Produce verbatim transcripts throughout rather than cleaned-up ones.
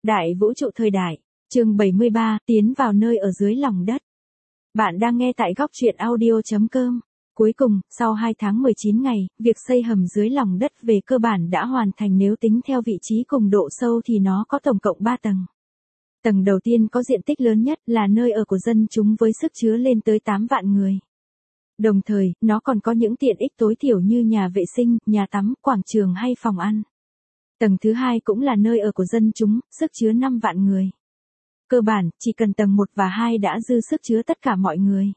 Đại vũ trụ thời đại, chương bảy mươi ba, tiến vào nơi ở dưới lòng đất. Bạn đang nghe tại góc truyện audio chấm com. Cuối cùng, sau hai tháng mười chín ngày, việc xây hầm dưới lòng đất về cơ bản đã hoàn thành, nếu tính theo vị trí cùng độ sâu thì nó có tổng cộng ba tầng. Tầng đầu tiên có diện tích lớn nhất, là nơi ở của dân chúng với sức chứa lên tới tám vạn người. Đồng thời, nó còn có những tiện ích tối thiểu như nhà vệ sinh, nhà tắm, quảng trường hay phòng ăn. Tầng thứ hai cũng là nơi ở của dân chúng, sức chứa năm vạn người. Cơ bản, chỉ cần tầng một và hai đã dư sức chứa tất cả mọi người.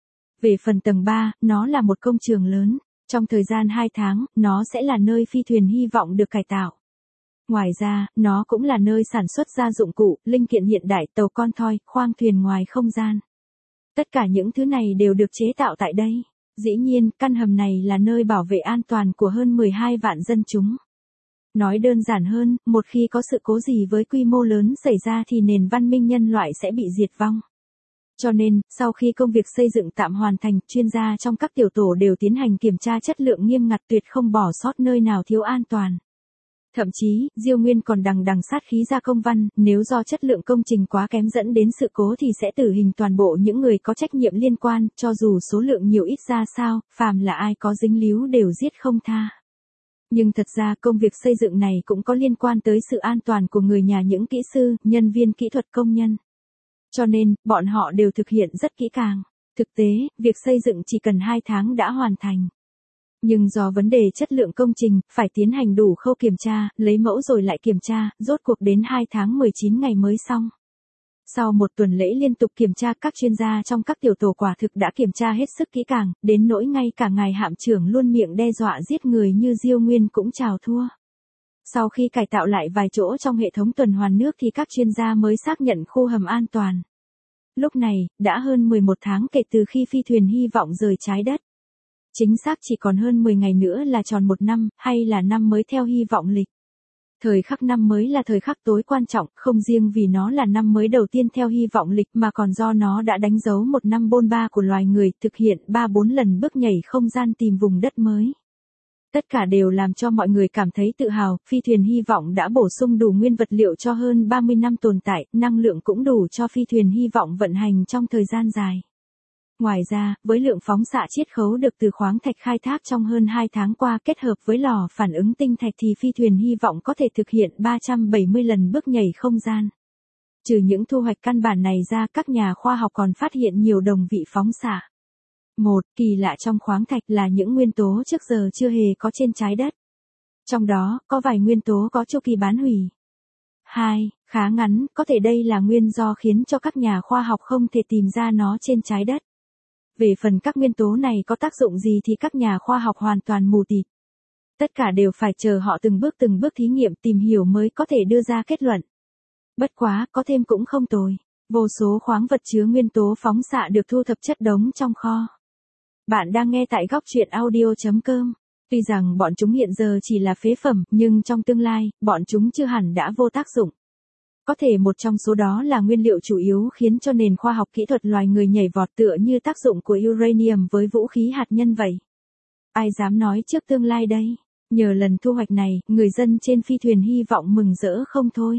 Về phần tầng ba, nó là một công trường lớn. Trong thời gian hai tháng, nó sẽ là nơi phi thuyền hy vọng được cải tạo. Ngoài ra, nó cũng là nơi sản xuất ra dụng cụ, linh kiện hiện đại, tàu con thoi, khoang thuyền ngoài không gian. Tất cả những thứ này đều được chế tạo tại đây. Dĩ nhiên, căn hầm này là nơi bảo vệ an toàn của hơn mười hai vạn dân chúng. Nói đơn giản hơn, một khi có sự cố gì với quy mô lớn xảy ra thì nền văn minh nhân loại sẽ bị diệt vong. Cho nên, sau khi công việc xây dựng tạm hoàn thành, chuyên gia trong các tiểu tổ đều tiến hành kiểm tra chất lượng nghiêm ngặt, tuyệt không bỏ sót nơi nào thiếu an toàn. Thậm chí, Diêu Nguyên còn đằng đằng sát khí ra công văn, nếu do chất lượng công trình quá kém dẫn đến sự cố thì sẽ tử hình toàn bộ những người có trách nhiệm liên quan, cho dù số lượng nhiều ít ra sao, phàm là ai có dính líu đều giết không tha. Nhưng thật ra công việc xây dựng này cũng có liên quan tới sự an toàn của người nhà những kỹ sư, nhân viên kỹ thuật, công nhân. Cho nên, bọn họ đều thực hiện rất kỹ càng. Thực tế, việc xây dựng chỉ cần hai tháng đã hoàn thành. Nhưng do vấn đề chất lượng công trình, phải tiến hành đủ khâu kiểm tra, lấy mẫu rồi lại kiểm tra, rốt cuộc đến hai tháng mười chín ngày mới xong. Sau một tuần lễ liên tục kiểm tra, các chuyên gia trong các tiểu tổ quả thực đã kiểm tra hết sức kỹ càng, đến nỗi ngay cả ngài hạm trưởng luôn miệng đe dọa giết người như Diêu Nguyên cũng chào thua. Sau khi cải tạo lại vài chỗ trong hệ thống tuần hoàn nước thì các chuyên gia mới xác nhận khu hầm an toàn. Lúc này, đã hơn mười một tháng kể từ khi phi thuyền hy vọng rời trái đất. Chính xác chỉ còn hơn mười ngày nữa là tròn một năm, hay là năm mới theo hy vọng lịch. Thời khắc năm mới là thời khắc tối quan trọng, không riêng vì nó là năm mới đầu tiên theo hy vọng lịch mà còn do nó đã đánh dấu một năm bôn ba của loài người, thực hiện ba bốn lần bước nhảy không gian tìm vùng đất mới. Tất cả đều làm cho mọi người cảm thấy tự hào, phi thuyền hy vọng đã bổ sung đủ nguyên vật liệu cho hơn ba mươi năm tồn tại, năng lượng cũng đủ cho phi thuyền hy vọng vận hành trong thời gian dài. Ngoài ra, với lượng phóng xạ chiết khấu được từ khoáng thạch khai thác trong hơn hai tháng qua kết hợp với lò phản ứng tinh thạch thì phi thuyền hy vọng có thể thực hiện ba trăm bảy mươi lần bước nhảy không gian. Trừ những thu hoạch căn bản này ra, các nhà khoa học còn phát hiện nhiều đồng vị phóng xạ. Một, kỳ lạ trong khoáng thạch là những nguyên tố trước giờ chưa hề có trên trái đất. Trong đó, có vài nguyên tố có chu kỳ bán hủy. Hai, khá ngắn, có thể đây là nguyên do khiến cho các nhà khoa học không thể tìm ra nó trên trái đất. Về phần các nguyên tố này có tác dụng gì thì các nhà khoa học hoàn toàn mù tịt. Tất cả đều phải chờ họ từng bước từng bước thí nghiệm tìm hiểu mới có thể đưa ra kết luận. Bất quá, có thêm cũng không tồi. Vô số khoáng vật chứa nguyên tố phóng xạ được thu thập chất đống trong kho. Bạn đang nghe tại góc truyện audio chấm com. Tuy rằng bọn chúng hiện giờ chỉ là phế phẩm, nhưng trong tương lai, bọn chúng chưa hẳn đã vô tác dụng. Có thể một trong số đó là nguyên liệu chủ yếu khiến cho nền khoa học kỹ thuật loài người nhảy vọt, tựa như tác dụng của uranium với vũ khí hạt nhân vậy. Ai dám nói trước tương lai đây? Nhờ lần thu hoạch này, người dân trên phi thuyền hy vọng mừng rỡ không thôi.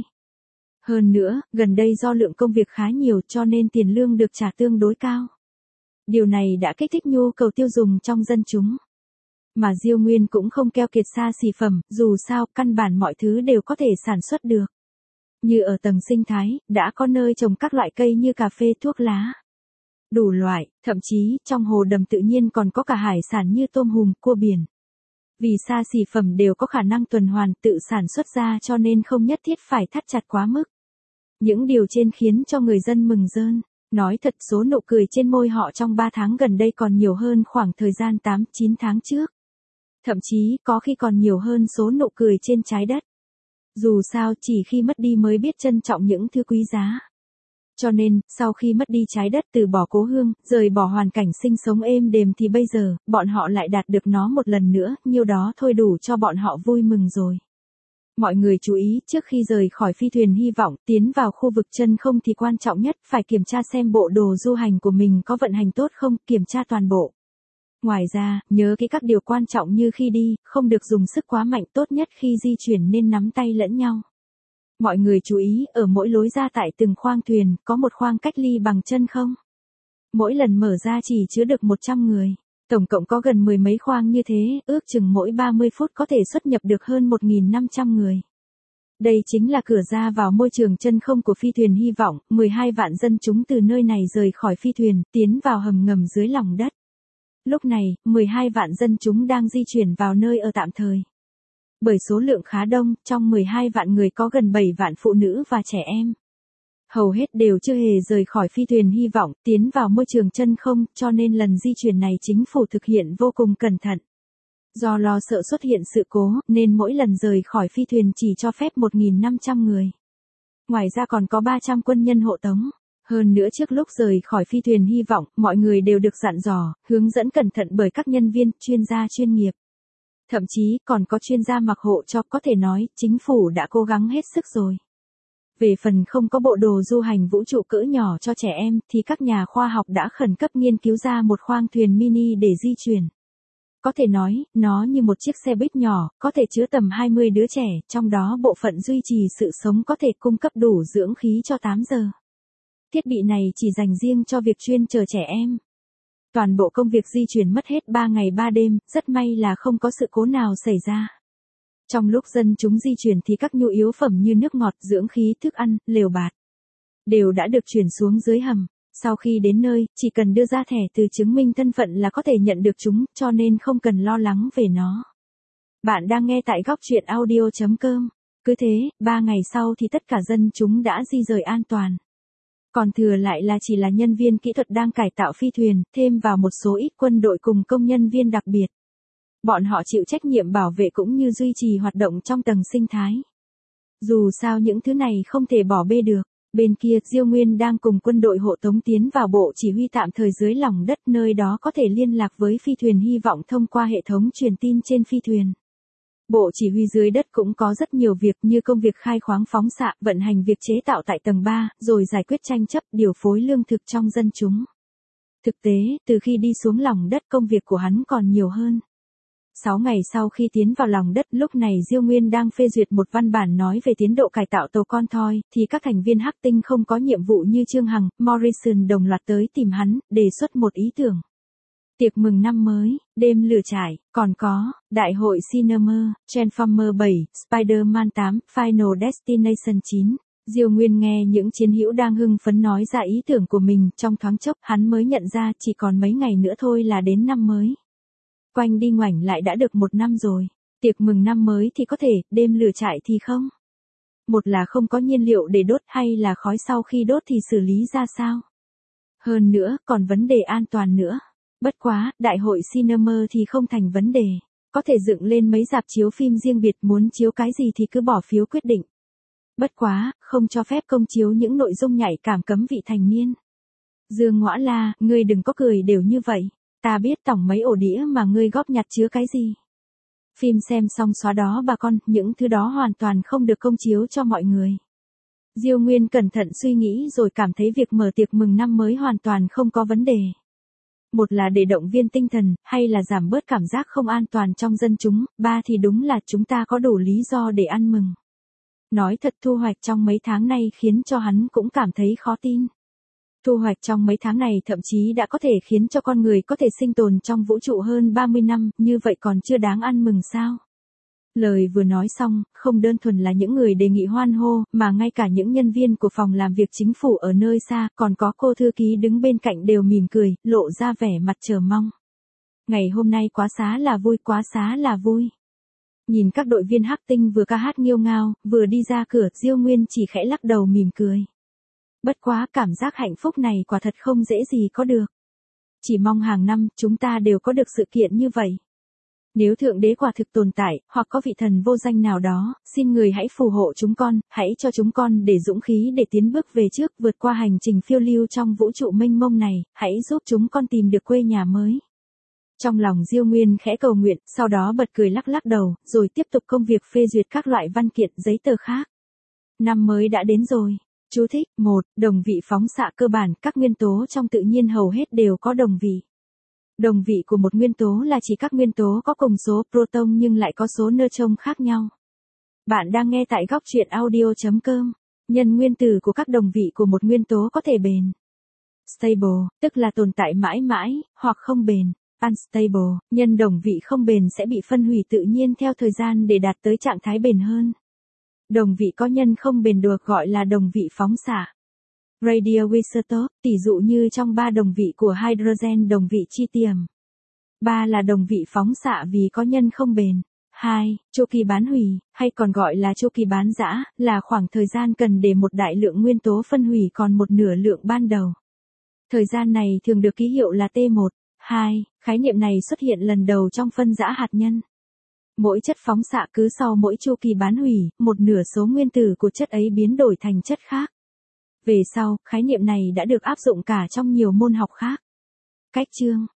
Hơn nữa, gần đây do lượng công việc khá nhiều cho nên tiền lương được trả tương đối cao. Điều này đã kích thích nhu cầu tiêu dùng trong dân chúng. Mà Diêu Nguyên cũng không keo kiệt xa xỉ phẩm, dù sao, căn bản mọi thứ đều có thể sản xuất được. Như ở tầng sinh thái, đã có nơi trồng các loại cây như cà phê, thuốc lá. Đủ loại, thậm chí, trong hồ đầm tự nhiên còn có cả hải sản như tôm hùm, cua biển. Vì xa xỉ phẩm đều có khả năng tuần hoàn tự sản xuất ra cho nên không nhất thiết phải thắt chặt quá mức. Những điều trên khiến cho người dân mừng rơn. Nói thật, số nụ cười trên môi họ trong ba tháng gần đây còn nhiều hơn khoảng thời gian tám chín tháng trước. Thậm chí, có khi còn nhiều hơn số nụ cười trên trái đất. Dù sao, chỉ khi mất đi mới biết trân trọng những thứ quý giá. Cho nên, sau khi mất đi trái đất, từ bỏ cố hương, rời bỏ hoàn cảnh sinh sống êm đềm thì bây giờ, bọn họ lại đạt được nó một lần nữa, nhiêu đó thôi đủ cho bọn họ vui mừng rồi. Mọi người chú ý, trước khi rời khỏi phi thuyền hy vọng, tiến vào khu vực chân không thì quan trọng nhất, phải kiểm tra xem bộ đồ du hành của mình có vận hành tốt không, kiểm tra toàn bộ. Ngoài ra, nhớ kỹ các điều quan trọng như khi đi, không được dùng sức quá mạnh, tốt nhất khi di chuyển nên nắm tay lẫn nhau. Mọi người chú ý, ở mỗi lối ra tại từng khoang thuyền, có một khoang cách ly bằng chân không. Mỗi lần mở ra chỉ chứa được một trăm người. Tổng cộng có gần mười mấy khoang như thế, ước chừng mỗi ba mươi phút có thể xuất nhập được hơn một nghìn năm trăm người. Đây chính là cửa ra vào môi trường chân không của phi thuyền hy vọng, mười hai vạn dân chúng từ nơi này rời khỏi phi thuyền, tiến vào hầm ngầm dưới lòng đất. Lúc này, mười hai vạn dân chúng đang di chuyển vào nơi ở tạm thời. Bởi số lượng khá đông, trong mười hai vạn người có gần bảy vạn phụ nữ và trẻ em. Hầu hết đều chưa hề rời khỏi phi thuyền hy vọng, tiến vào môi trường chân không, cho nên lần di chuyển này chính phủ thực hiện vô cùng cẩn thận. Do lo sợ xuất hiện sự cố, nên mỗi lần rời khỏi phi thuyền chỉ cho phép một nghìn năm trăm người. Ngoài ra còn có ba trăm quân nhân hộ tống. Hơn nữa trước lúc rời khỏi phi thuyền hy vọng, mọi người đều được dặn dò, hướng dẫn cẩn thận bởi các nhân viên, chuyên gia chuyên nghiệp. Thậm chí còn có chuyên gia mặc hộ cho, có thể nói, chính phủ đã cố gắng hết sức rồi. Về phần không có bộ đồ du hành vũ trụ cỡ nhỏ cho trẻ em, thì các nhà khoa học đã khẩn cấp nghiên cứu ra một khoang thuyền mini để di chuyển. Có thể nói, nó như một chiếc xe buýt nhỏ, có thể chứa tầm hai mươi đứa trẻ, trong đó bộ phận duy trì sự sống có thể cung cấp đủ dưỡng khí cho tám giờ. Thiết bị này chỉ dành riêng cho việc chuyên chở trẻ em. Toàn bộ công việc di chuyển mất hết ba ngày ba đêm, rất may là không có sự cố nào xảy ra. Trong lúc dân chúng di chuyển thì các nhu yếu phẩm như nước ngọt, dưỡng khí, thức ăn, lều bạt đều đã được chuyển xuống dưới hầm. Sau khi đến nơi, chỉ cần đưa ra thẻ từ chứng minh thân phận là có thể nhận được chúng, cho nên không cần lo lắng về nó. Bạn đang nghe tại góc truyện audio chấm com. Cứ thế, ba ngày sau thì tất cả dân chúng đã di rời an toàn. Còn thừa lại là chỉ là nhân viên kỹ thuật đang cải tạo phi thuyền, thêm vào một số ít quân đội cùng công nhân viên đặc biệt. Bọn họ chịu trách nhiệm bảo vệ cũng như duy trì hoạt động trong tầng sinh thái. Dù sao những thứ này không thể bỏ bê được. Bên kia, Diêu Nguyên đang cùng quân đội hộ tống tiến vào bộ chỉ huy tạm thời dưới lòng đất, nơi đó có thể liên lạc với phi thuyền hy vọng thông qua hệ thống truyền tin trên phi thuyền. Bộ chỉ huy dưới đất cũng có rất nhiều việc như công việc khai khoáng phóng xạ, vận hành việc chế tạo tại tầng ba, rồi giải quyết tranh chấp, điều phối lương thực trong dân chúng. Thực tế, từ khi đi xuống lòng đất công việc của hắn còn nhiều hơn. Sáu ngày sau khi tiến vào lòng đất, lúc này Diêu Nguyên đang phê duyệt một văn bản nói về tiến độ cải tạo tàu con thoi, thì các thành viên Hắc Tinh không có nhiệm vụ như Trương Hằng, Morrison đồng loạt tới tìm hắn, đề xuất một ý tưởng. Tiệc mừng năm mới, đêm lửa trại, còn có, đại hội Cinema, Transformer bảy, Spider-Man tám, Final Destination chín. Diêu Nguyên nghe những chiến hữu đang hưng phấn nói ra ý tưởng của mình, trong thoáng chốc hắn mới nhận ra chỉ còn mấy ngày nữa thôi là đến năm mới. Quanh đi ngoảnh lại đã được một năm rồi. Tiệc mừng năm mới thì có thể, đêm lửa trại thì không. Một là không có nhiên liệu để đốt, hay là khói sau khi đốt thì xử lý ra sao. Hơn nữa, còn vấn đề an toàn nữa. Bất quá, đại hội Cinema thì không thành vấn đề. Có thể dựng lên mấy rạp chiếu phim riêng biệt, muốn chiếu cái gì thì cứ bỏ phiếu quyết định. Bất quá, không cho phép công chiếu những nội dung nhạy cảm, cấm vị thành niên. Dương Ngõa La, ngươi đừng có cười đều như vậy. Ta biết tổng mấy ổ đĩa mà ngươi góp nhặt chứa cái gì. Phim xem xong xóa đó bà con, những thứ đó hoàn toàn không được công chiếu cho mọi người. Diêu Nguyên cẩn thận suy nghĩ rồi cảm thấy việc mở tiệc mừng năm mới hoàn toàn không có vấn đề. Một là để động viên tinh thần, hay là giảm bớt cảm giác không an toàn trong dân chúng, ba thì đúng là chúng ta có đủ lý do để ăn mừng. Nói thật, thu hoạch trong mấy tháng này khiến cho hắn cũng cảm thấy khó tin. Thu hoạch trong mấy tháng này thậm chí đã có thể khiến cho con người có thể sinh tồn trong vũ trụ hơn ba mươi năm, như vậy còn chưa đáng ăn mừng sao? Lời vừa nói xong, không đơn thuần là những người đề nghị hoan hô, mà ngay cả những nhân viên của phòng làm việc chính phủ ở nơi xa, còn có cô thư ký đứng bên cạnh đều mỉm cười, lộ ra vẻ mặt chờ mong. Ngày hôm nay quá xá là vui, quá xá là vui. Nhìn các đội viên Hắc Tinh vừa ca hát nghêu ngao, vừa đi ra cửa, Diêu Nguyên chỉ khẽ lắc đầu mỉm cười. Bất quá, cảm giác hạnh phúc này quả thật không dễ gì có được. Chỉ mong hàng năm, chúng ta đều có được sự kiện như vậy. Nếu Thượng Đế quả thực tồn tại, hoặc có vị thần vô danh nào đó, xin người hãy phù hộ chúng con, hãy cho chúng con để dũng khí để tiến bước về trước, vượt qua hành trình phiêu lưu trong vũ trụ mênh mông này, hãy giúp chúng con tìm được quê nhà mới. Trong lòng Diêu Nguyên khẽ cầu nguyện, sau đó bật cười lắc lắc đầu, rồi tiếp tục công việc phê duyệt các loại văn kiện, giấy tờ khác. Năm mới đã đến rồi. Chú thích, một. Đồng vị phóng xạ cơ bản, các nguyên tố trong tự nhiên hầu hết đều có đồng vị. Đồng vị của một nguyên tố là chỉ các nguyên tố có cùng số proton nhưng lại có số neutron khác nhau. Bạn đang nghe tại góc truyện audio chấm com. Nhân nguyên tử của các đồng vị của một nguyên tố có thể bền. Stable, tức là tồn tại mãi mãi, hoặc không bền. Unstable, nhân đồng vị không bền sẽ bị phân hủy tự nhiên theo thời gian để đạt tới trạng thái bền hơn. Đồng vị có nhân không bền được gọi là đồng vị phóng xạ. Radioisotope, tỷ dụ như trong ba đồng vị của hydrogen đồng vị tritium. ba là đồng vị phóng xạ vì có nhân không bền. hai. Chu kỳ bán hủy, hay còn gọi là chu kỳ bán rã, là khoảng thời gian cần để một đại lượng nguyên tố phân hủy còn một nửa lượng ban đầu. Thời gian này thường được ký hiệu là T một. hai. Khái niệm này xuất hiện lần đầu trong phân rã hạt nhân. Mỗi chất phóng xạ cứ sau mỗi chu kỳ bán hủy, một nửa số nguyên tử của chất ấy biến đổi thành chất khác. Về sau, khái niệm này đã được áp dụng cả trong nhiều môn học khác. Cách chương